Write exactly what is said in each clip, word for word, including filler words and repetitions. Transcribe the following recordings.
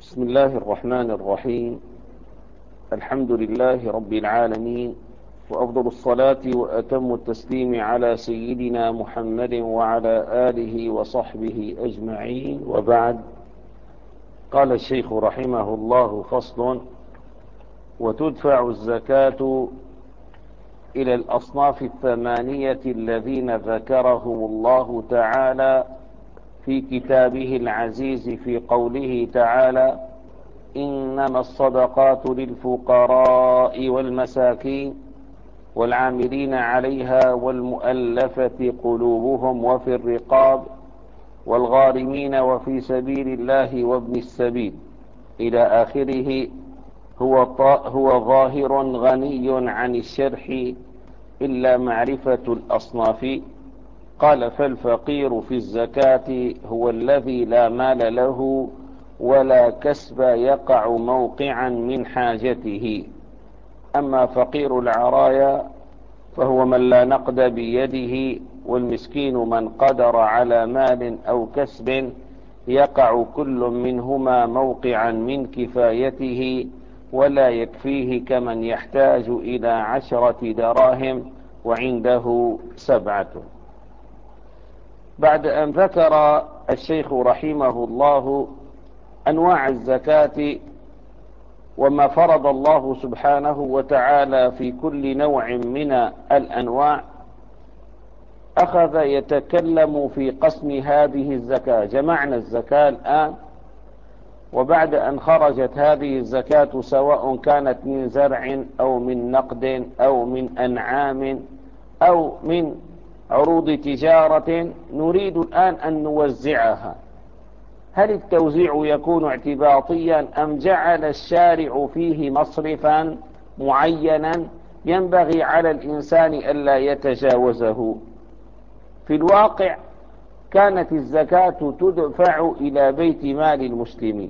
بسم الله الرحمن الرحيم. الحمد لله رب العالمين، وأفضل الصلاة وأتم التسليم على سيدنا محمد وعلى آله وصحبه أجمعين، وبعد. قال الشيخ رحمه الله: فصل: وتدفع الزكاة إلى الأصناف الثمانية الذين ذكرهم الله تعالى في كتابه العزيز في قوله تعالى: إنما الصدقات للفقراء والمساكين والعاملين عليها والمؤلفة قلوبهم وفي الرقاب والغارمين وفي سبيل الله وابن السبيل إلى آخره. هو, هو ظاهر غني عن الشرح إلا معرفة الأصناف. قال: فالفقير في الزكاة هو الذي لا مال له ولا كسب يقع موقعا من حاجته. أما فقير العرايا فهو من لا نقد بيده، والمسكين من قدر على مال أو كسب يقع كل منهما موقعا من كفايته ولا يكفيه كمن يحتاج إلى عشرة دراهم وعنده سبعة. بعد أن ذكر الشيخ رحمه الله أنواع الزكاة وما فرض الله سبحانه وتعالى في كل نوع من الأنواع، أخذ يتكلم في قسم هذه الزكاة. جمعنا الزكاة الآن، وبعد أن خرجت هذه الزكاة سواء كانت من زرع أو من نقد أو من أنعام أو من عروض تجارة، نريد الآن أن نوزعها. هل التوزيع يكون اعتباطيا أم جعل الشارع فيه مصرفا معينا ينبغي على الإنسان ألا يتجاوزه؟ في الواقع كانت الزكاة تدفع إلى بيت مال المسلمين،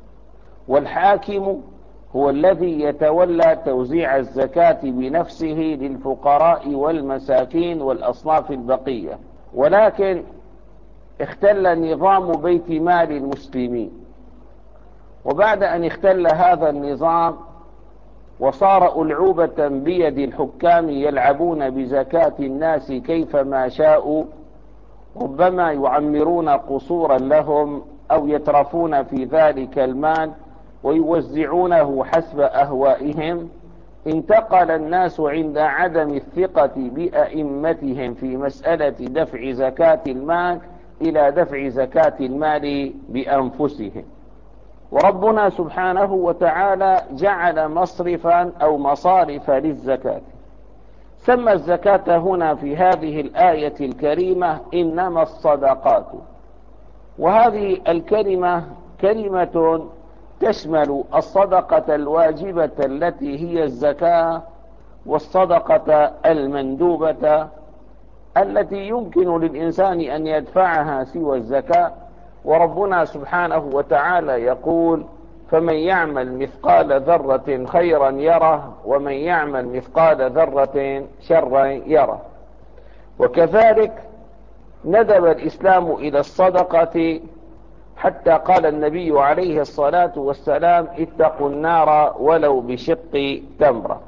والحاكم هو الذي يتولى توزيع الزكاة بنفسه للفقراء والمساكين والأصناف البقية. ولكن اختل نظام بيت مال المسلمين، وبعد أن اختل هذا النظام وصار ألعوبة بيد الحكام يلعبون بزكاة الناس كيفما شاءوا، ربما يعمرون قصورا لهم أو يترفون في ذلك المال ويوزعونه حسب أهوائهم. انتقل الناس عند عدم الثقة بأئمتهم في مسألة دفع زكاة المال إلى دفع زكاة المال بأنفسهم. وربنا سبحانه وتعالى جعل مصرفا أو مصارف للزكاة. سمى الزكاة هنا في هذه الآية الكريمة إنما الصدقات، وهذه الكلمة كلمة تشمل الصدقة الواجبة التي هي الزكاة، والصدقة المندوبة التي يمكن للإنسان أن يدفعها سوى الزكاة. وربنا سبحانه وتعالى يقول: فمن يعمل مثقال ذرة خيرا يره ومن يعمل مثقال ذرة شرا يره. وكذلك ندب الإسلام إلى الصدقة، حتى قال النبي عليه الصلاة والسلام: اتقوا النار ولو بشق تمرة.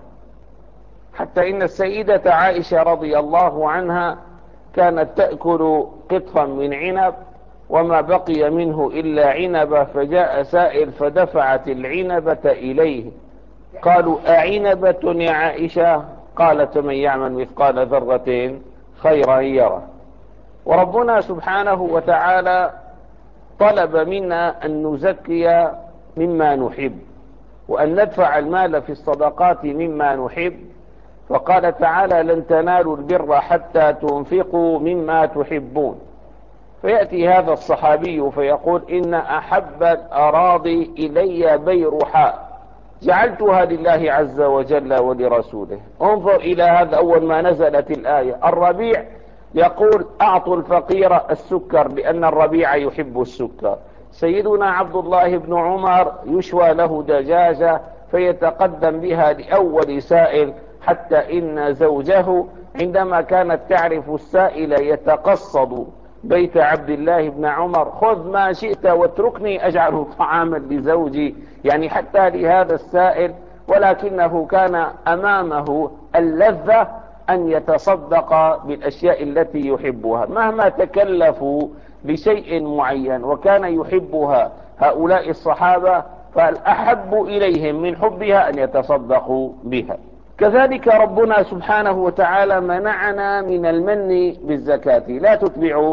حتى إن السيدة عائشة رضي الله عنها كانت تأكل قطفا من عنب وما بقي منه إلا عنبة، فجاء سائل فدفعت العنبة إليه. قالوا: أعنبة يا عائشة؟ قالت: من يعمل مثقال ذرة خيرا يره. وربنا سبحانه وتعالى طلب منا أن نزكي مما نحب، وأن ندفع المال في الصدقات مما نحب. فقال تعالى: لن تنالوا البر حتى تنفقوا مما تحبون. فيأتي هذا الصحابي فيقول: إن أحب الأراضي إلي بيرحاء، جعلتها لله عز وجل ولرسوله. انظر إلى هذا أول ما نزلت الآية. الربيع يقول: أعطوا الفقير السكر لأن الربيع يحب السكر. سيدنا عبد الله بن عمر يشوى له دجاجة فيتقدم بها لأول سائل، حتى إن زوجه عندما كانت تعرف السائل يتقصد بيت عبد الله بن عمر: خذ ما شئت واتركني أجعل طعاما لزوجي. يعني حتى لهذا السائل، ولكنه كان أمامه اللذة أن يتصدق بالأشياء التي يحبها مهما تكلفوا بشيء معين، وكان يحبها هؤلاء الصحابة، فالأحب إليهم من حبها أن يتصدقوا بها. كذلك ربنا سبحانه وتعالى منعنا من المن بالزكاة. لا تتبعوا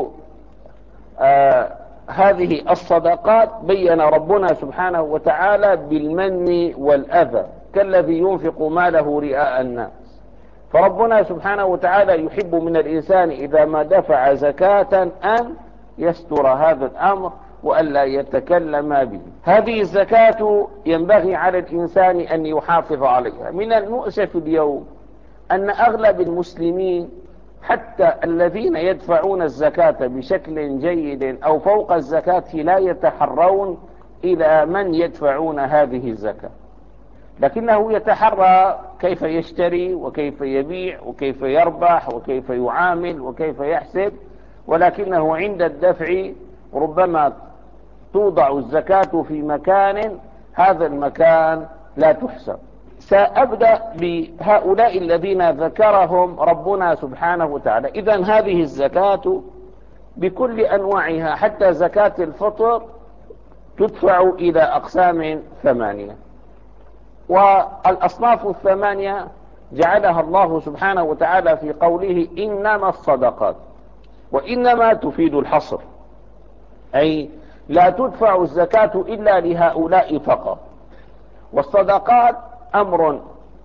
آه هذه الصدقات. بين ربنا سبحانه وتعالى بالمن والأذى كالذي ينفق ماله رئاء الناس. فربنا سبحانه وتعالى يحب من الإنسان إذا ما دفع زكاة أن يستر هذا الأمر وألا يتكلم به. هذه الزكاة ينبغي على الإنسان أن يحافظ عليها. من المؤسف اليوم أن أغلب المسلمين حتى الذين يدفعون الزكاة بشكل جيد أو فوق الزكاة لا يتحرون إلى من يدفعون هذه الزكاة، لكنه يتحرى كيف يشتري وكيف يبيع وكيف يربح وكيف يعامل وكيف يحسب، ولكنه عند الدفع ربما توضع الزكاة في مكان هذا المكان لا تحسب. سأبدأ بهؤلاء الذين ذكرهم ربنا سبحانه وتعالى. إذن هذه الزكاة بكل أنواعها حتى زكاة الفطر تدفع إلى أقسام ثمانية، والأصناف الثمانية جعلها الله سبحانه وتعالى في قوله إنما الصدقات، وإنما تفيد الحصر، أي لا تدفع الزكاة إلا لهؤلاء فقط. والصدقات أمر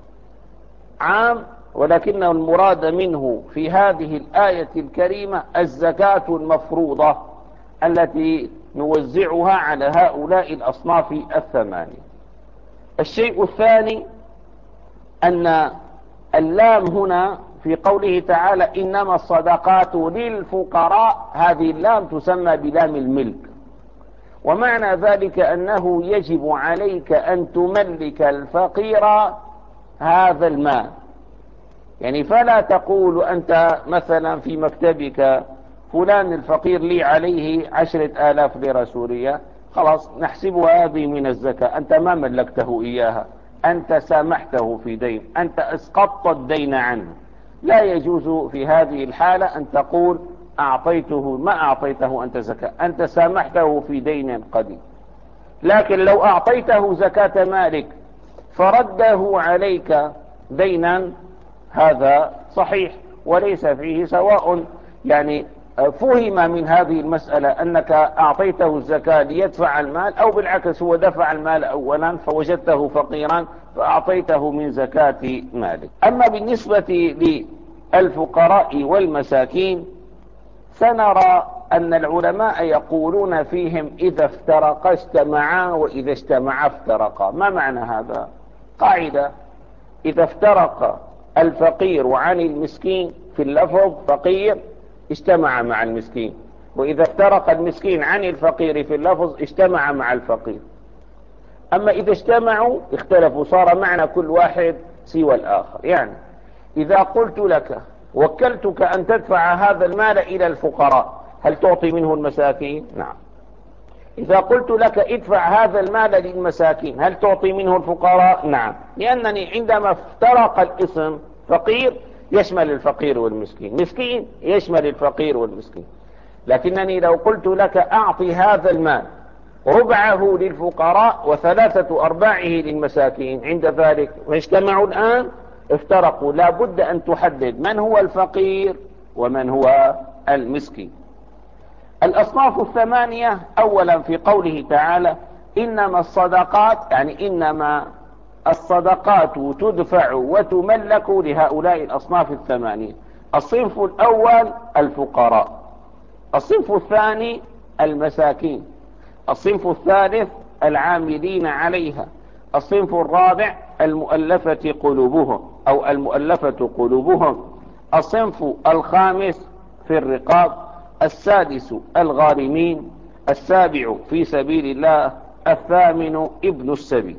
عام، ولكن المراد منه في هذه الآية الكريمة الزكاة المفروضة التي نوزعها على هؤلاء الأصناف الثمانية. الشيء الثاني أن اللام هنا في قوله تعالى إنما الصدقات للفقراء، هذه اللام تسمى بلام الملك، ومعنى ذلك أنه يجب عليك أن تملك الفقير هذا المال. يعني فلا تقول أنت مثلا في مكتبك فلان الفقير لي عليه عشرة آلاف ليرة سورية، خلاص نحسبها هذه من الزكاة، أنت ما ملكته إياها، أنت سامحته في دين، أنت اسقطت الدين عنه. لا يجوز في هذه الحالة أن تقول أعطيته، ما أعطيته أنت زكاة، أنت سامحته في دين قديم. لكن لو أعطيته زكاة مالك فرده عليك دينا، هذا صحيح وليس فيه سواء. يعني فهم من هذه المسألة أنك أعطيته الزكاة ليدفع المال، أو بالعكس هو دفع المال أولا فوجدته فقيرا فأعطيته من زكاة مالك. أما بالنسبة للفقراء والمساكين سنرى أن العلماء يقولون فيهم إذا افترقا اجتمعا وإذا اجتمعا افترقا. ما معنى هذا؟ قاعدة: إذا افترق الفقير عن المسكين في اللفظ فقير اجتمع مع المسكين، وإذا افترق المسكين عن الفقير في اللفظ اجتمع مع الفقير. أما إذا اجتمعوا اختلفوا، صار معنى كل واحد سوى الآخر. يعني إذا قلت لك وكلتك أن تدفع هذا المال إلى الفقراء، هل تعطي منه المساكين؟ نعم. إذا قلت لك ادفع هذا المال للمساكين، هل تعطي منه الفقراء؟ نعم، لأنني عندما افترق الاسم فقير يشمل الفقير والمسكين، مسكين يشمل الفقير والمسكين. لكنني لو قلت لك أعطي هذا المال ربعه للفقراء وثلاثة أرباعه للمساكين، عند ذلك واجتمعوا الآن افترقوا، لا بد أن تحدد من هو الفقير ومن هو المسكين. الأصناف الثمانية أولا في قوله تعالى إنما الصدقات، يعني إنما الصدقات تدفع وتملك لهؤلاء الأصناف الثمانية. الصنف الأول الفقراء، الصنف الثاني المساكين، الصنف الثالث العاملين عليها، الصنف الرابع المؤلفة قلوبهم أو المؤلفة قلوبهم، الصنف الخامس في الرقاب، السادس الغارمين، السابع في سبيل الله، الثامن ابن السبيل.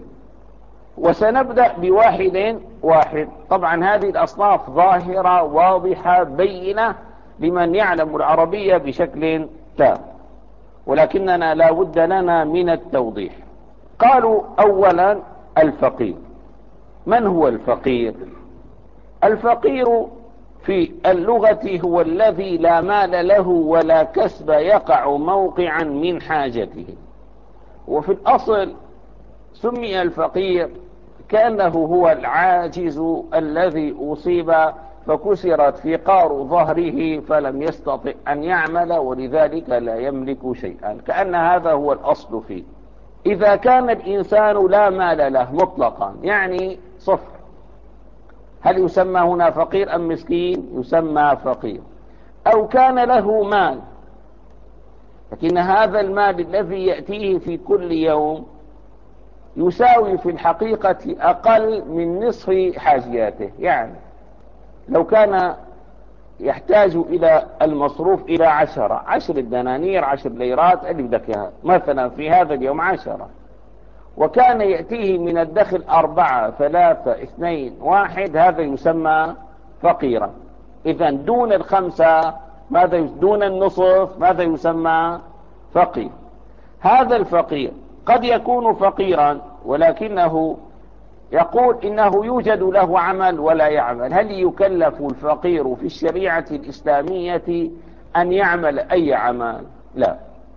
وسنبدأ بواحد واحد. طبعا هذه الأصناف ظاهرة واضحة بينة، لمن يعلم العربية بشكل تام، ولكننا لا بد لنا من التوضيح. قالوا أولا الفقير. من هو الفقير؟ الفقير في اللغة هو الذي لا مال له ولا كسب يقع موقعا من حاجته. وفي الأصل سمي الفقير كأنه هو العاجز الذي أصيب فكسرت فقار ظهره فلم يستطع أن يعمل، ولذلك لا يملك شيئا، كأن هذا هو الأصل فيه. إذا كان الإنسان لا مال له مطلقا يعني صفر، هل يسمى هنا فقير أم مسكين؟ يسمى فقير. أو كان له مال لكن هذا المال الذي يأتيه في كل يوم يساوي في الحقيقة أقل من نصف حاجياته، يعني لو كان يحتاج إلى المصروف إلى عشرة عشر دنانير عشر ليرات اللي بدك مثلا في هذا اليوم عشرة، وكان يأتيه من الدخل أربعة ثلاثة اثنين واحد، هذا يسمى فقيرا. إذا دون الخمسة ماذا دون النصف ماذا يسمى؟ فقير. هذا الفقير قد يكون فقيرا ولكنه يقول إنه يوجد له عمل ولا يعمل. هل يكلف الفقير في الشريعة الإسلامية أن يعمل أي عمل؟ لا.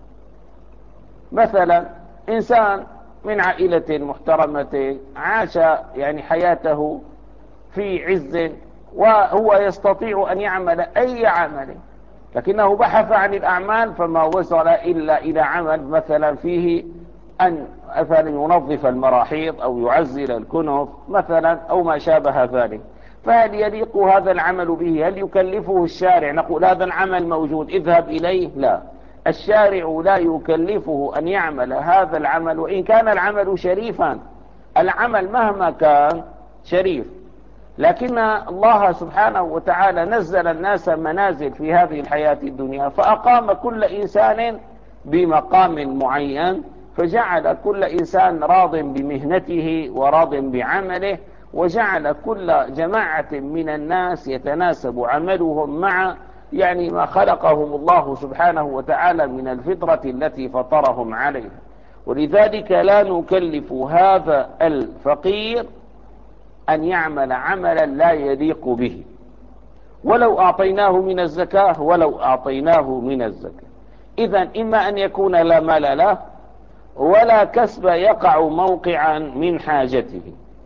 مثلا إنسان من عائلة محترمة عاش يعني حياته في عز وهو يستطيع أن يعمل أي عمل، لكنه بحث عن الأعمال فما وصل إلا إلى عمل مثلا فيه أن مثلا ينظف المراحيض أو يعزل الكنف مثلا أو ما شابه ذلك. فهل يليق هذا العمل به؟ هل يكلفه الشارع نقول هذا العمل موجود اذهب إليه؟ لا، الشارع لا يكلفه أن يعمل هذا العمل وإن كان العمل شريفا. العمل مهما كان شريف، لكن الله سبحانه وتعالى نزل الناس منازل في هذه الحياة الدنيا، فأقام كل إنسان بمقام معين، فجعل كل إنسان راض بمهنته وراض بعمله، وجعل كل جماعة من الناس يتناسب عملهم مع يعني ما خلقهم الله سبحانه وتعالى من الفطرة التي فطرهم عليها. ولذلك لا نكلف هذا الفقير أن يعمل عملا لا يليق به، ولو أعطيناه من الزكاة ولو أعطيناه من الزكاة. إذن إما أن يكون لا مال له ولا كسب يقع موقعا من حاجته.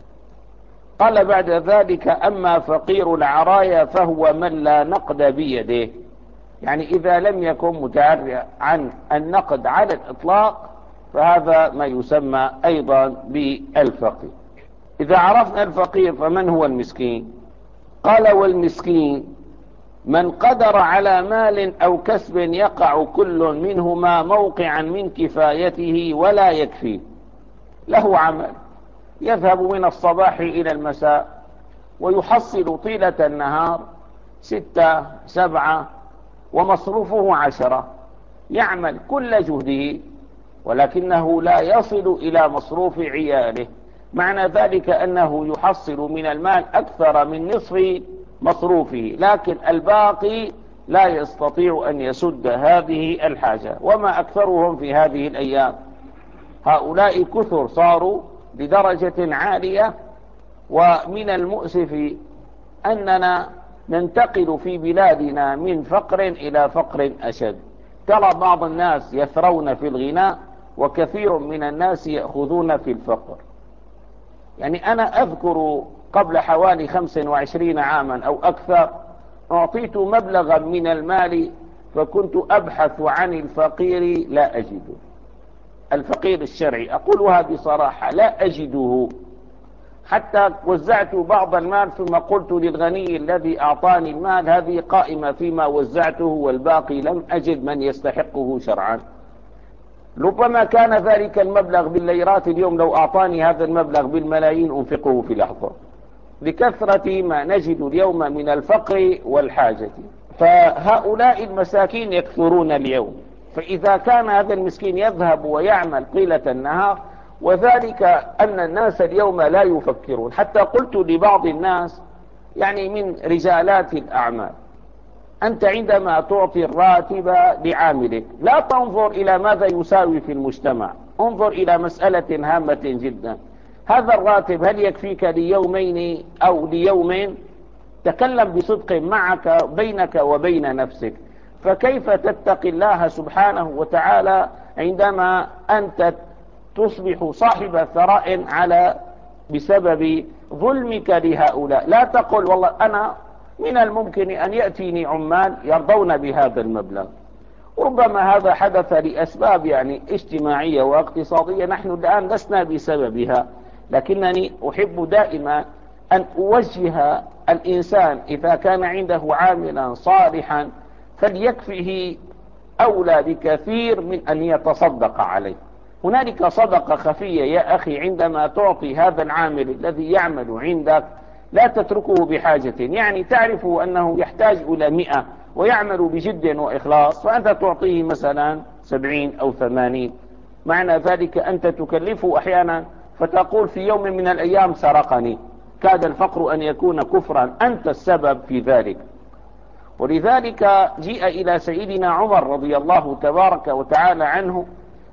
قال بعد ذلك أما فقير العرايا فهو من لا نقد بيده، يعني إذا لم يكن متعرى عن النقد على الإطلاق فهذا ما يسمى أيضا بالفقير. إذا عرفنا الفقير فمن هو المسكين؟ قال والمسكين من قدر على مال أو كسب يقع كل منهما موقعا من كفايته ولا يكفي، له عمل يذهب من الصباح إلى المساء ويحصل طيلة النهار ستة سبعة ومصروفه عشرة، يعمل كل جهده ولكنه لا يصل إلى مصروف عياله. معنى ذلك أنه يحصل من المال أكثر من نصف مصروفه، لكن الباقي لا يستطيع أن يسد هذه الحاجة. وما أكثرهم في هذه الأيام، هؤلاء كثر صاروا بدرجة عالية. ومن المؤسف أننا ننتقل في بلادنا من فقر إلى فقر أشد. ترى بعض الناس يثرون في الغناء وكثير من الناس يأخذون في الفقر. يعني أنا أذكر قبل حوالي خمس وعشرين عاما أو أكثر أعطيت مبلغا من المال فكنت أبحث عن الفقير لا أجده، الفقير الشرعي أقولها بصراحة لا أجده، حتى وزعت بعض المال ثم قلت للغني الذي أعطاني المال هذه قائمة فيما وزعته والباقي لم أجد من يستحقه شرعا. ربما كان ذلك المبلغ بالليرات، اليوم لو أعطاني هذا المبلغ بالملايين أنفقه في لحظة، لكثرة ما نجد اليوم من الفقر والحاجة. فهؤلاء المساكين يكثرون اليوم، فإذا كان هذا المسكين يذهب ويعمل طيلة النهار، وذلك أن الناس اليوم لا يفكرون. حتى قلت لبعض الناس يعني من رجالات الأعمال أنت عندما تعطي الراتب لعاملك لا تنظر إلى ماذا يساوي في المجتمع، انظر إلى مسألة هامة جدا. هذا الراتب هل يكفيك ليومين أو ليوم؟ تكلم بصدق معك بينك وبين نفسك. فكيف تتقي الله سبحانه وتعالى عندما أنت تصبح صاحب ثراء على بسبب ظلمك لهؤلاء؟ لا تقل والله أنا من الممكن أن يأتيني عمال يرضون بهذا المبلغ. ربما هذا حدث لأسباب يعني اجتماعية واقتصادية نحن الآن لسنا بسببها، لكنني أحب دائما أن أوجه الإنسان إذا كان عنده عاملا صالحا فليكفه أولى بكثير من أن يتصدق عليه. هنالك صدقة خفية يا أخي عندما تعطي هذا العامل الذي يعمل عندك، لا تتركه بحاجة، يعني تعرف أنه يحتاج إلى مئة ويعمل بجد وإخلاص، فأنت تعطيه مثلا سبعين أو ثمانين، معنى ذلك أنت تكلفه أحيانا فتقول في يوم من الأيام سرقني، كاد الفقر أن يكون كفرا، أنت السبب في ذلك. ولذلك جيء إلى سيدنا عمر رضي الله تبارك وتعالى عنه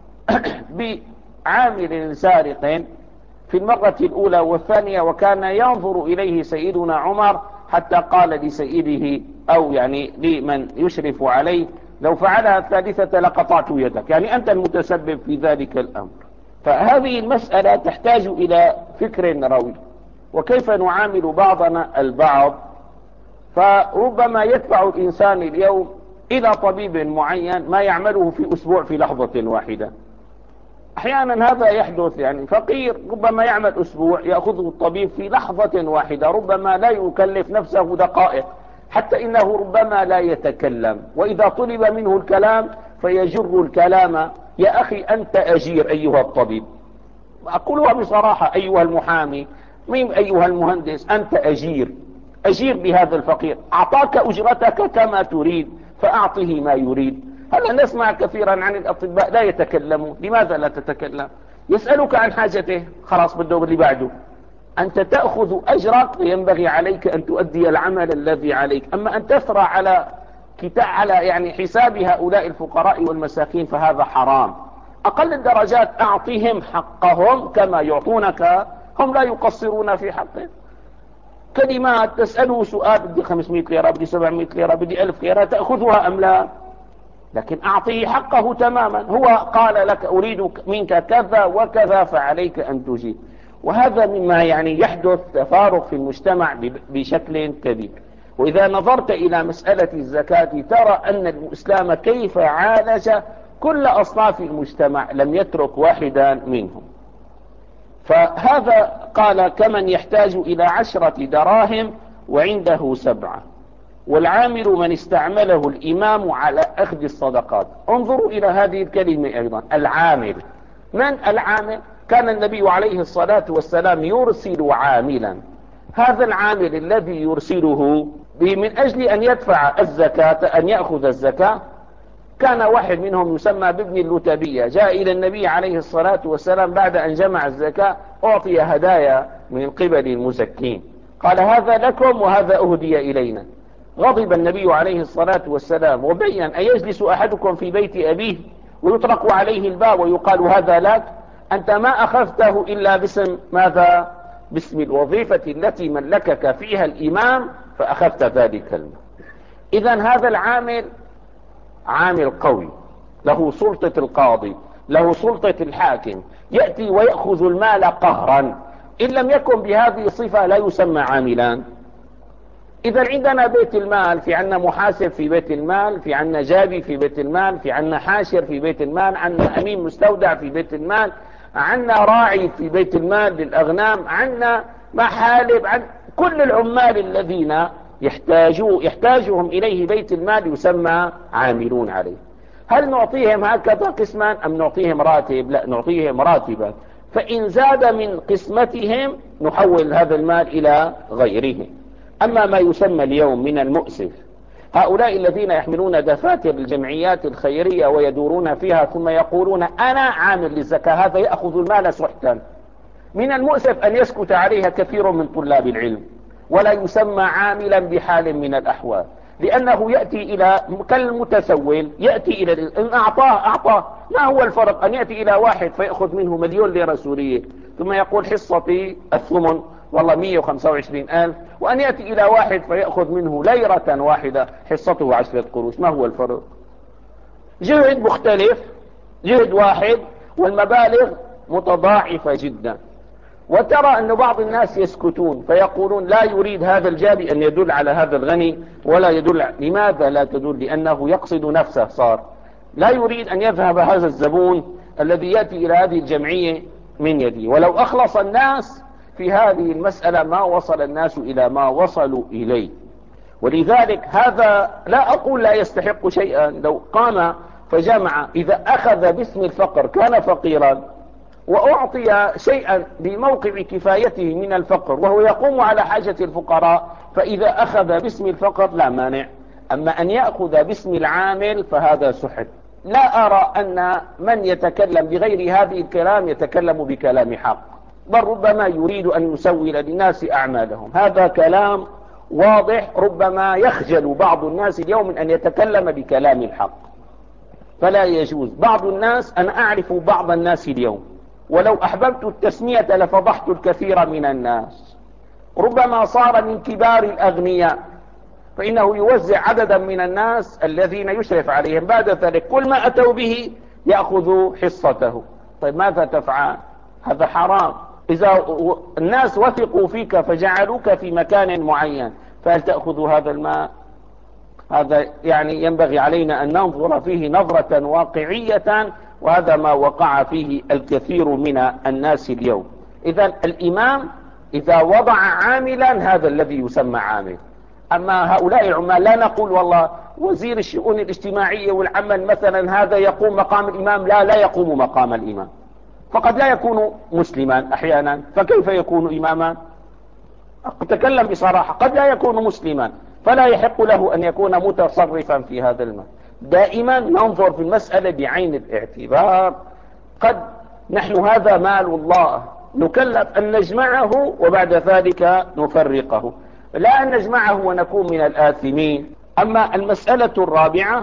بعامل سارق في المرة الأولى والثانية، وكان ينظر إليه سيدنا عمر حتى قال لسيده أو يعني لمن يشرف عليه لو فعلها الثالثة لقطعت يدك، يعني أنت المتسبب في ذلك الأمر. فهذه المسألة تحتاج إلى فكر روي، وكيف نعامل بعضنا البعض. فربما يدفع الإنسان اليوم إلى طبيب معين ما يعمله في أسبوع في لحظة واحدة. أحيانا هذا يحدث، يعني فقير ربما يعمل أسبوع يأخذه الطبيب في لحظة واحدة، ربما لا يكلف نفسه دقائق، حتى إنه ربما لا يتكلم، وإذا طلب منه الكلام فيجر الكلام. يا أخي أنت أجير أيها الطبيب، أقولها بصراحة، أيها المحامي، مين أيها المهندس، أنت أجير، أجير بهذا الفقير، أعطاك أجرتك كما تريد فأعطه ما يريد. هلا نسمع كثيرا عن الأطباء لا يتكلمون، لماذا لا تتكلم؟ يسألك عن حاجته خلاص بده اللي بعده. أنت تأخذ أجرك وينبغي عليك أن تؤدي العمل الذي عليك، أما أن تثرى على كتاب على يعني حساب هؤلاء الفقراء والمساكين فهذا حرام. أقل الدرجات أعطيهم حقهم كما يعطونك، هم لا يقصرون في حقهم. كلمات تسأله سؤال بدي خمسمائة ليرة، بدي سبعمائة ليرة، بدي ألف ليرة، تأخذها أم لا؟ لكن أعطيه حقه تماما. هو قال لك أريد منك كذا وكذا فعليك أن تجيب. وهذا مما يعني يحدث تفارق في المجتمع بشكل كبير. وإذا نظرت إلى مسألة الزكاة ترى أن الإسلام كيف عالج كل أصناف المجتمع، لم يترك واحدا منهم. فهذا قال كمن يحتاج إلى عشرة دراهم وعنده سبعة، والعامل من استعمله الإمام على أخذ الصدقات. انظروا إلى هذه الكلمة أيضا، العامل. من العامل؟ كان النبي عليه الصلاة والسلام يرسل عاملا، هذا العامل الذي يرسله من أجل أن يدفع الزكاة، أن يأخذ الزكاة. كان واحد منهم يسمى بابن اللتبية، جاء إلى النبي عليه الصلاة والسلام بعد أن جمع الزكاة، أعطي هدايا من قبل المزكين، قال هذا لكم وهذا أهدي إلينا. غضب النبي عليه الصلاة والسلام وبين أيجلس أحدكم في بيت أبيه ويطرق عليه الباب ويقال هذا لك؟ أنت ما أخذته إلا باسم ماذا؟ باسم الوظيفة التي ملكك فيها الإمام فأخذت ذلك المال. إذن هذا العامل عامل قوي، له سلطة القاضي، له سلطة الحاكم، يأتي ويأخذ المال قهرا. إن لم يكن بهذه الصفة لا يسمى عاملان. إذا عندنا بيت المال، في عنا محاسب في بيت المال، في عنا جابي في بيت المال، في عنا حاشر في بيت المال، عنا أمين مستودع في بيت المال، عنا راعي في بيت المال للأغنام، عنا محالب، عن كل العمال الذين يحتاجوا يحتاجهم إليه بيت المال يسمى عاملون عليه. هل نعطيهم هكذا قسما أم نعطيهم راتب؟ لا، نعطيهم راتبا، فإن زاد من قسمتهم نحول هذا المال إلى غيره. أما ما يسمى اليوم من المؤسف، هؤلاء الذين يحملون دفاتر الجمعيات الخيرية ويدورون فيها ثم يقولون أنا عامل للزكاة، هذا يأخذ المال سحتا. من المؤسف أن يسكت عليها كثير من طلاب العلم ولا يسمى عاملا بحال من الأحوال. لأنه يأتي إلى كالمتسول، يأتي إلى إن أعطاه أعطاه. ما هو الفرق أن يأتي إلى واحد فيأخذ منه مليون ليرة سورية ثم يقول حصتي الثمن والله مئة وخمسة وعشرين ألف، وأن يأتي إلى واحد فيأخذ منه ليرة واحدة حصته عشرة قروش؟ ما هو الفرق؟ جهد مختلف، جهد واحد والمبالغ متضاعفة جدا. وترى أن بعض الناس يسكتون فيقولون لا يريد هذا الجابي أن يدل على هذا الغني ولا يدل. لماذا لا تدل؟ لأنه يقصد نفسه، صار لا يريد أن يذهب هذا الزبون الذي يأتي إلى هذه الجمعية من يدي. ولو أخلص الناس في هذه المسألة ما وصل الناس إلى ما وصلوا إليه. ولذلك هذا لا أقول لا يستحق شيئا، لو قام فجمع إذا أخذ باسم الفقر كان فقيرا وأعطي شيئا بموقع كفايته من الفقر وهو يقوم على حاجة الفقراء، فإذا أخذ باسم الفقر لا مانع. أما أن يأخذ باسم العامل فهذا سحت. لا أرى أن من يتكلم بغير هذه الكلام يتكلم بكلام حق، بل ربما يريد أن يسول للناس أعمالهم. هذا كلام واضح، ربما يخجل بعض الناس اليوم من أن يتكلم بكلام الحق، فلا يجوز. بعض الناس، أنا أعرف بعض الناس اليوم ولو أحببت التسمية لفضحت الكثير من الناس، ربما صار من كبار الأغنياء، فإنه يوزع عددا من الناس الذين يشرف عليهم، بعد ذلك كل ما أتوا به يأخذوا حصته. طيب ماذا تفعل؟ هذا حرام. إذا الناس وثقوا فيك فجعلوك في مكان معين فهل تأخذ هذا المال؟ هذا يعني ينبغي علينا أن ننظر فيه نظرة واقعية، وهذا ما وقع فيه الكثير من الناس اليوم. إذا الإمام إذا وضع عاملا هذا الذي يسمى عامل. أما هؤلاء العمال لا نقول والله وزير الشؤون الاجتماعية والعمل مثلا هذا يقوم مقام الإمام، لا لا يقوم مقام الإمام، فقد لا يكون مسلما أحيانا، فكيف يكون إماما؟ أتكلم بصراحة، قد لا يكون مسلما فلا يحق له أن يكون متصرفا في هذا المال. دائما ننظر في المسألة بعين الاعتبار. قد نحن هذا مال الله نكلف أن نجمعه وبعد ذلك نفرقه، لا أن نجمعه ونكون من الآثمين. أما المسألة الرابعة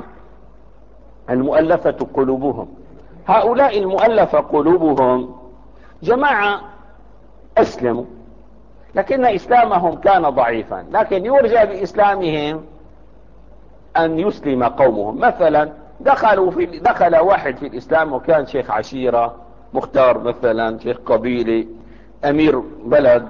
المؤلفة قلوبهم. هؤلاء المؤلفة قلوبهم جماعة أسلموا لكن إسلامهم كان ضعيفا، لكن يرجى بإسلامهم أن يسلم قومهم. مثلا دخلوا في دخل واحد في الإسلام وكان شيخ عشيرة مختار، مثلا شيخ قبيلة، أمير بلد،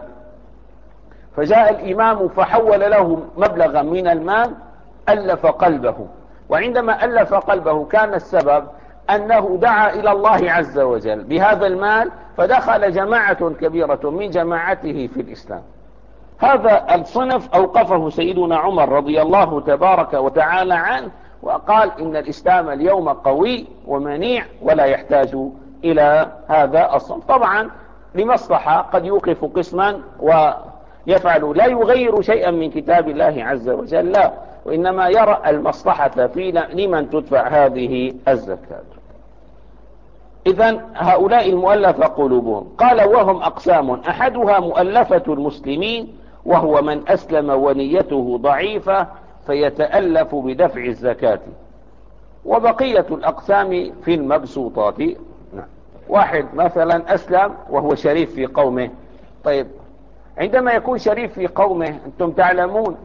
فجاء الإمام فحول له مبلغا من المال ألف قلبه. وعندما ألف قلبه كان السبب أنه دعا إلى الله عز وجل بهذا المال، فدخل جماعة كبيرة من جماعته في الإسلام. هذا الصنف أوقفه سيدنا عمر رضي الله تبارك وتعالى عنه وقال إن الإسلام اليوم قوي ومنيع ولا يحتاج إلى هذا الصنف. طبعا لمصلحة قد يوقف قسما ويفعل، لا يغير شيئا من كتاب الله عز وجل، لا، وإنما يرى المصلحة في لمن تدفع هذه الزكاة. إذن هؤلاء المؤلفة قلوبهم. قال وهم أقسام، أحدها مؤلفة المسلمين وهو من أسلم ونيته ضعيفة فيتألف بدفع الزكاة. وبقية الأقسام في المبسوطات. واحد مثلا أسلم وهو شريف في قومه. طيب عندما يكون شريف في قومه أنتم تعلمون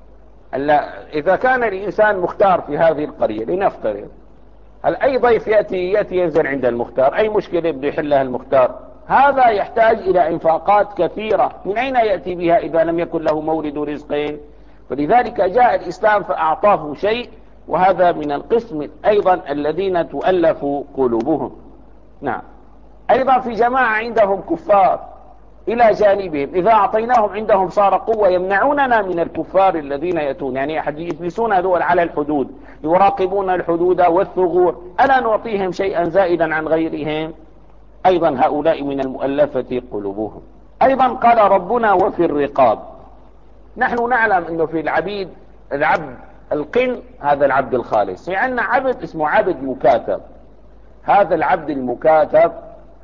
إذا كان الإنسان مختار في هذه القرية، لنفترض هل أي ضيف يأتي يأتي ينزل عند المختار، أي مشكلة بده يحلها المختار؟ هذا يحتاج إلى إنفاقات كثيرة، من أين يأتي بها إذا لم يكن له مورد رزقين؟ فلذلك جاء الإسلام فأعطاه شيء، وهذا من القسم أيضا الذين تؤلف قلوبهم. نعم. أيضا في جماعة عندهم كفار إلى جانبهم، إذا أعطيناهم عندهم صار قوة يمنعوننا من الكفار الذين يأتون، يعني أحد يجلسون هذول على الحدود يراقبون الحدود والثغور، ألا نعطيهم شيئا زائدا عن غيرهم؟ أيضا هؤلاء من المؤلفة قلوبهم. أيضا قال ربنا وفي الرقاب. نحن نعلم أنه في العبيد العبد القن هذا العبد الخالص، في عندنا عبد اسمه عبد مكاتب. هذا العبد المكاتب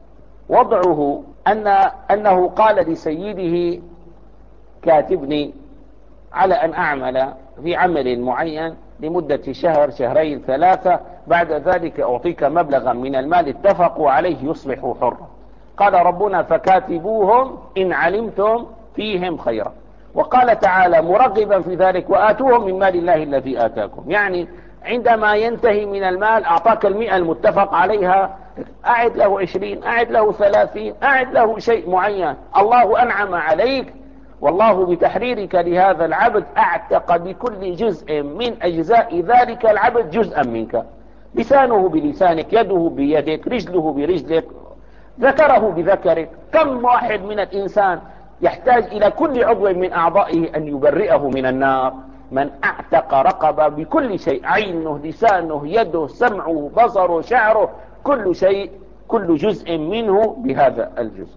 وضعه أن أنه قال لسيده كاتبني على أن أعمل في عمل معين لمدة شهر شهرين ثلاثة، بعد ذلك أعطيك مبلغا من المال اتفقوا عليه يصبحوا حرا. قال ربنا فكاتبوهم إن علمتم فيهم خيرا. وقال تعالى مرغبا في ذلك وآتوهم من مال الله الذي آتاكم، يعني عندما ينتهي من المال أعطاك المئة المتفق عليها، أعد له عشرين، أعد له ثلاثين، أعد له شيء معين. الله أنعم عليك، والله بتحريرك لهذا العبد أعتق بكل جزء من أجزاء ذلك العبد جزءا منك، لسانه بلسانك، يده بيدك، رجله برجلك، ذكره بذكرك. كم واحد من الإنسان يحتاج إلى كل عضو من أعضائه أن يبرئه من النار؟ من اعتق رقبة بكل شيء، عينه، لسانه، يده، سمعه، بصره، شعره، كل شيء، كل جزء منه بهذا الجزء.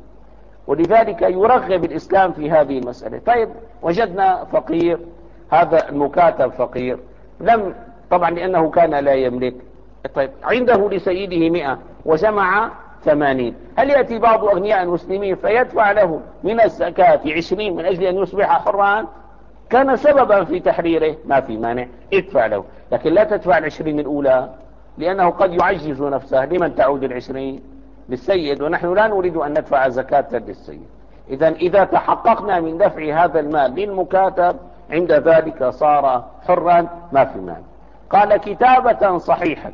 ولذلك يرغب الإسلام في هذه المسألة. طيب وجدنا فقير، هذا المكاتب فقير، لم طبعا لأنه كان لا يملك، طيب عنده لسيده مئة وجمع ثمانين، هل يأتي بعض أغنياء المسلمين فيدفع له من الزكاة عشرين من أجل أن يصبح حرا؟ كان سببا في تحريره، ما في مانع، ادفع له، لكن لا تدفع العشرين الأولى، لأنه قد يعجز نفسه. لمن تعود العشرين؟ للسيد، ونحن لا نريد أن ندفع زكاة للسيد. إذا إذا تحققنا من دفع هذا المال للمكاتب عند ذلك صار حرا، ما في مانع. قال كتابة صحيحة،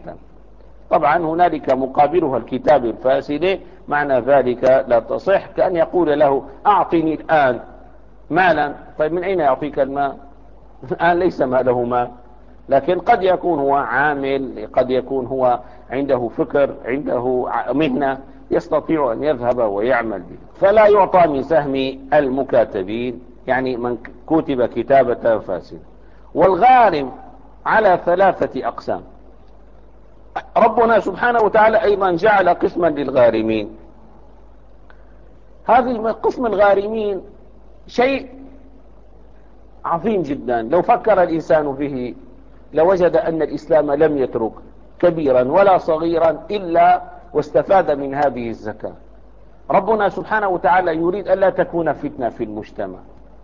طبعا هنالك مقابلها الكتاب الفاسد، معنى ذلك لا تصح، كأن يقول له أعطني الآن مالا. طيب من أين يعطيك المال؟ الآن ليس ماله مال، لكن قد يكون هو عامل، قد يكون هو عنده فكر، عنده مهنة يستطيع أن يذهب ويعمل به. فلا يعطى من سهم المكاتبين، يعني من كتب كتابة فاسدة. والغارم على ثلاثة أقسام. ربنا سبحانه وتعالى أيضا جعل قسما للغارمين. هذه قسم الغارمين شيء عظيم جدا، لو فكر الإنسان به لوجد أن الإسلام لم يترك كبيرا ولا صغيرا إلا واستفاد من هذه الزكاة. ربنا سبحانه وتعالى يريد ألا تكون فتنة في المجتمع،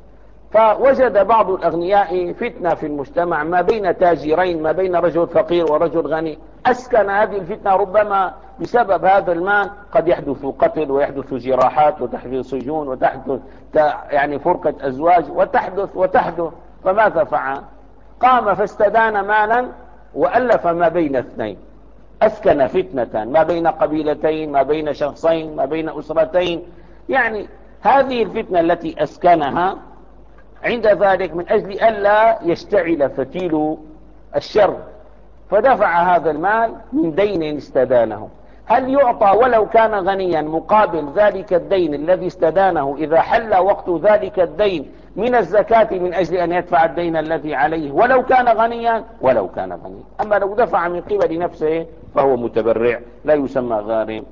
فوجد بعض الأغنياء فتنة في المجتمع ما بين تاجرين، ما بين رجل فقير ورجل غني، أسكن هذه الفتنة. ربما بسبب هذا المال قد يحدث قتل ويحدث جراحات وتحدث سجون وتحدث يعني فرقة أزواج وتحدث وتحدث. فماذا فعل؟ قام فاستدان مالا وألف ما بين اثنين، أسكن فتنة ما بين قبيلتين، ما بين شخصين، ما بين أسرتين. يعني هذه الفتنة التي أسكنها عند ذلك من أجل ألا يشتعل فتيل الشر، فدفع هذا المال من دين استدانه. هل يعطى ولو كان غنيا مقابل ذلك الدين الذي استدانه إذا حل وقت ذلك الدين من الزكاة من أجل أن يدفع الدين الذي عليه ولو كان غنيا؟ ولو كان غنيا. أما لو دفع من قبل نفسه فهو متبرع، لا يسمى غارم.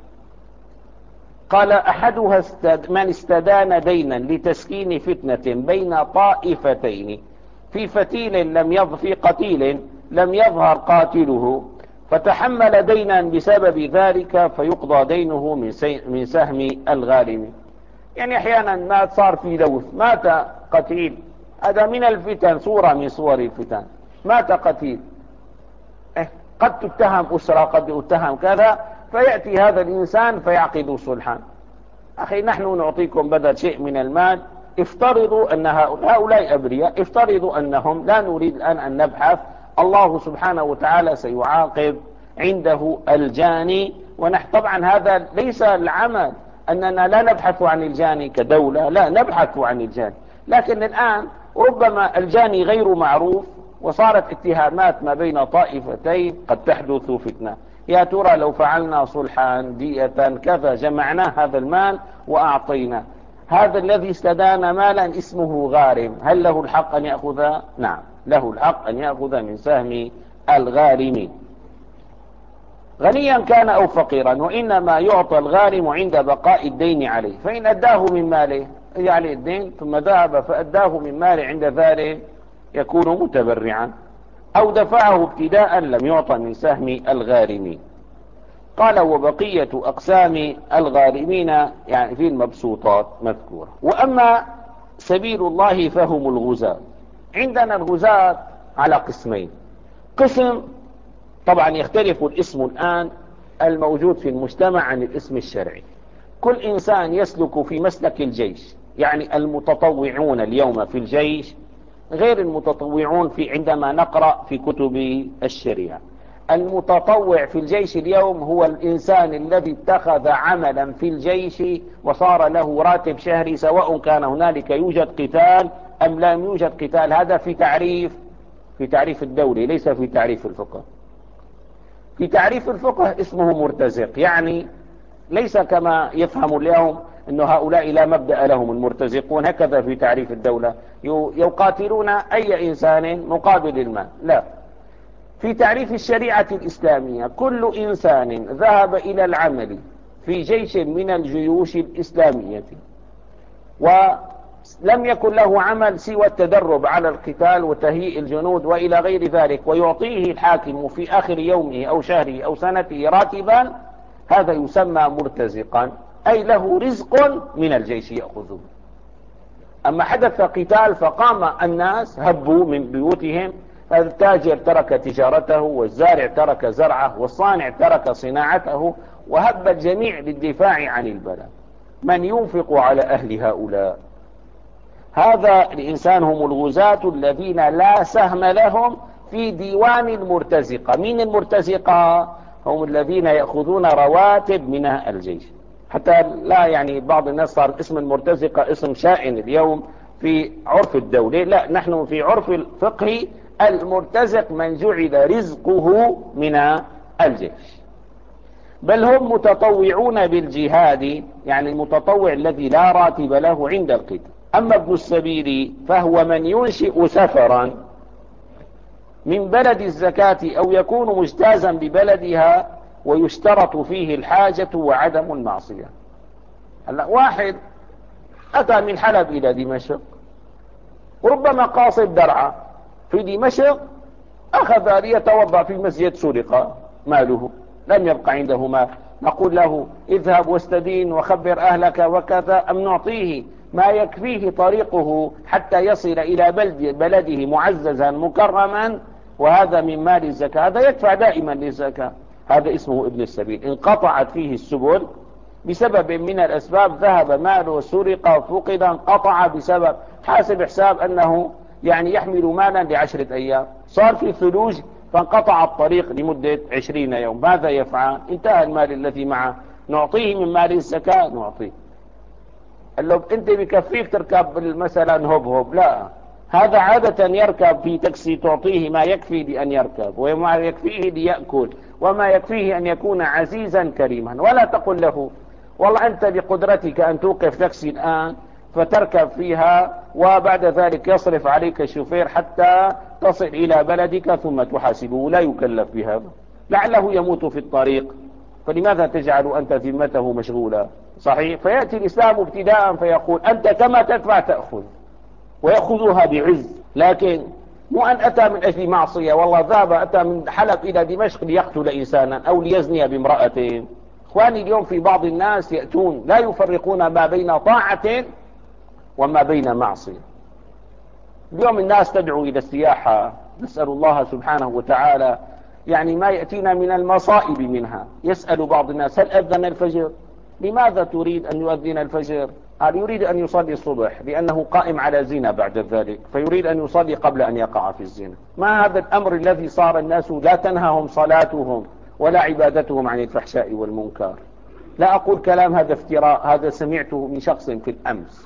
قال أحدها استد... من استدان دينا لتسكين فتنة بين طائفتين في فتيل لم يظهر في قتيل لم يظهر قاتله، فتحمل دينا بسبب ذلك فيقضى دينه من, سي... من سهم الغارم. يعني أحيانا ما صار في لوث، مات قتيل، هذا من الفتن، صورة من صور الفتن، مات قتيل، إيه؟ قد تتهم أسرة، قد يتهم كذا، فيأتي هذا الإنسان فيعقد صلحا. أخي نحن نعطيكم بدل شيء من المال، افترضوا أن هؤلاء أبرياء، افترضوا أنهم لا نريد الآن أن نبحث، الله سبحانه وتعالى سيعاقب عنده الجاني. ونحن طبعا هذا ليس العمل أننا لا نبحث عن الجاني كدولة، لا نبحث عن الجاني، لكن الآن ربما الجاني غير معروف وصارت اتهامات ما بين طائفتين، قد تحدث فتنة. يا ترى لو فعلنا صلحا دية كذا، جمعنا هذا المال وأعطينا هذا الذي استدان مالا اسمه غارم، هل له الحق أن يأخذ؟ نعم له الحق أن يأخذ من سهم الغارم، غنيا كان أو فقيرا. وإنما يعطى الغارم عند بقاء الدين عليه، فإن أداه من ماله عليه الدين ثم ذهب فأداه من ماله عند ذلك يكون متبرعا، أو دفعه ابتداء لم يعطى من سهم الغارمين. قال وبقية أقسام الغارمين يعني في المبسوطات مذكورة. وأما سبيل الله فهم الغزاة. عندنا الغزاة على قسمين. قسم طبعا يختلف الاسم الآن الموجود في المجتمع عن الاسم الشرعي. كل إنسان يسلك في مسلك الجيش، يعني المتطوعون اليوم في الجيش غير المتطوعون في عندما نقرأ في كتب الشريعة. المتطوع في الجيش اليوم هو الإنسان الذي اتخذ عملا في الجيش وصار له راتب شهري، سواء كان هنالك يوجد قتال أم لا يوجد قتال. هذا في تعريف في تعريف الدولي، ليس في تعريف الفقه. في تعريف الفقه اسمه مرتزق، يعني ليس كما يفهم اليوم أن هؤلاء لا مبدأ لهم المرتزقون، هكذا في تعريف الدولة يقاتلون أي إنسان مقابل المال. لا، في تعريف الشريعة الإسلامية كل إنسان ذهب إلى العمل في جيش من الجيوش الإسلامية ولم يكن له عمل سوى التدرب على القتال وتهيئ الجنود وإلى غير ذلك، ويعطيه الحاكم في آخر يومه أو شهره أو سنته راتبا، هذا يسمى مرتزقا، أي له رزق من الجيش يأخذه. أما حدث قتال فقام الناس هبوا من بيوتهم، التاجر ترك تجارته، والزارع ترك زرعه، والصانع ترك صناعته، وهب الجميع للدفاع عن البلد. من ينفق على أهل هؤلاء؟ هذا الإنسان هم الغزاة الذين لا سهم لهم في ديوان المرتزقة. من المرتزقة؟ هم الذين يأخذون رواتب من الجيش. حتى لا يعني بعض الناس صار اسم المرتزقة اسم شائن اليوم في عرف الدولة. لا، نحن في عرف الفقه المرتزق من جعل رزقه من الجيش. بل هم متطوعون بالجهاد، يعني المتطوع الذي لا راتب له عند القتال. أما ابن السبيل فهو من ينشئ سفرا من بلد الزكاة أو يكون مجتازا ببلدها ويشترط فيه الحاجة وعدم المعصية. هلا واحد أتى من حلب إلى دمشق، وربما قاصد درعا في دمشق، أخذ ليتوضأ في مسجد، سرق ماله، لم يبقى عنده مال. نقول له اذهب واستدين وخبر أهلك وكذا، أم نعطيه ما يكفيه طريقه حتى يصل إلى بلد بلده معززا مكرما، وهذا من مال الزكاة، هذا يدفع دائما للزكاة. هذا اسمه ابن السبيل. انقطعت فيه السبل بسبب من الأسباب، ذهب ماله، سرق، فقد، انقطع بسبب، حاسب حساب أنه يعني يحمل مالا لعشرة أيام، صار في ثلوج فانقطع الطريق لمدة عشرين يوم، ماذا يفعل؟ انتهى المال الذي معه، نعطيه من مال الزكاة؟ نعطيه. لو انت بكفيك تركب مثلا هوب هوب، لا، هذا عادة يركب في تاكسي، تعطيه ما يكفي لأن يركب وما يكفيه ليأكل وما يكفيه أن يكون عزيزا كريما. ولا تقل له والله أنت بقدرتك أن توقف تاكسي الآن فتركب فيها وبعد ذلك يصرف عليك الشوفير حتى تصل إلى بلدك ثم تحاسبه، لا يكلف بهذا، لعله يموت في الطريق، فلماذا تجعل أنت ذمته مشغولة؟ صحيح. فيأتي الإسلام ابتداء فيقول أنت كما تدفع تأخذ، ويأخذها بعز. لكن مو أن أتى من أجل معصية، والله ذهب أتى من حلب إلى دمشق ليقتل إنسانا أو ليزني بامرأة. إخواني، اليوم في بعض الناس يأتون لا يفرقون ما بين طاعة وما بين معصية. اليوم الناس تدعو إلى السياحة، نسأل الله سبحانه وتعالى يعني ما يأتينا من المصائب منها. يسأل بعض الناس هل أذن الفجر؟ لماذا تريد أن يؤذن الفجر؟ هل يريد أن يصلي الصبح لأنه قائم على زنا بعد ذلك، فيريد أن يصلي قبل أن يقع في الزنا. ما هذا الأمر الذي صار الناس لا تنهاهم صلاتهم ولا عبادتهم عن الفحشاء والمنكر؟ لا أقول كلام هذا افتراء، هذا سمعته من شخص في الأمس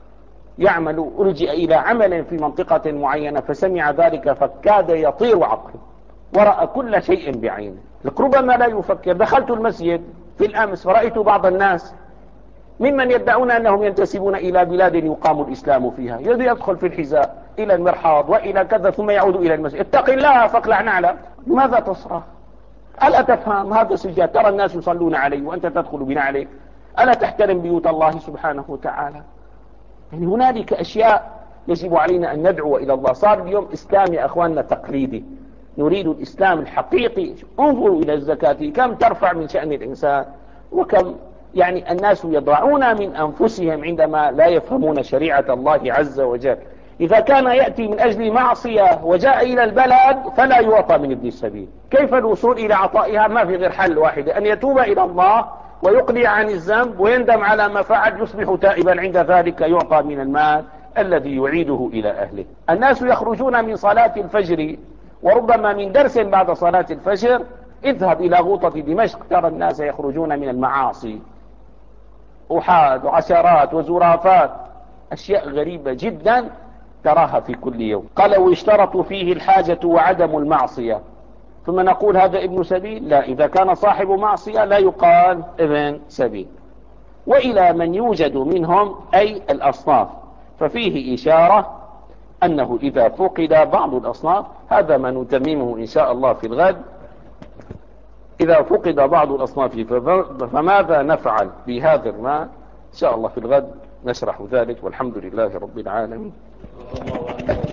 يعمل، ألجئ إلى عمل في منطقة معينة فسمع ذلك فكاد يطير عقله، ورأى كل شيء بعينه، ربما لا يفكر. دخلت المسجد في الأمس فرأيت بعض الناس ممن يدعون أنهم ينتسبون إلى بلاد يقام الإسلام فيها، يدخل في الحذاء إلى المرحاض وإلى كذا ثم يعود إلى المسجد. اتق الله فاقلع نعلك. لماذا تصرخ؟ ألا تفهم هذا سجاد؟ ترى الناس يصلون عليه وأنت تدخل بنعلك. ألا تحترم بيوت الله سبحانه وتعالى؟ يعني هنالك أشياء يجب علينا أن ندعو إلى الله. صار اليوم إسلام يا أخواننا تقليدي، نريد الإسلام الحقيقي. انظروا إلى الزكاة كم ترفع من شأن الإنسان، وكم يعني الناس يضعون من أنفسهم عندما لا يفهمون شريعة الله عز وجل. إذا كان يأتي من أجل معصية وجاء إلى البلد فلا يعطى من ابن السبيل. كيف الوصول إلى عطائها؟ ما في غير حل واحد، أن يتوب إلى الله ويقلع عن الذنب ويندم على ما فعل، يصبح تائبا، عند ذلك يعطى من المال الذي يعيده إلى أهله. الناس يخرجون من صلاة الفجر وربما من درس بعد صلاة الفجر، اذهب إلى غوطة دمشق ترى الناس يخرجون من المعاصي، أحاد وعشرات وزرافات، أشياء غريبة جدا تراها في كل يوم. قال ويشترط فيه الحاجة وعدم المعصية، ثم نقول هذا ابن سبيل؟ لا، إذا كان صاحب معصية لا يقال ابن سبيل. وإلى من يوجد منهم أي الأصناف، ففيه إشارة أنه إذا فقد بعض الأصناف، هذا ما نتممه إن شاء الله في الغد. إذا فقد بعض الأصناف فماذا نفعل بهذا الماء؟ إن شاء الله في الغد نشرح ذلك، والحمد لله رب العالمين.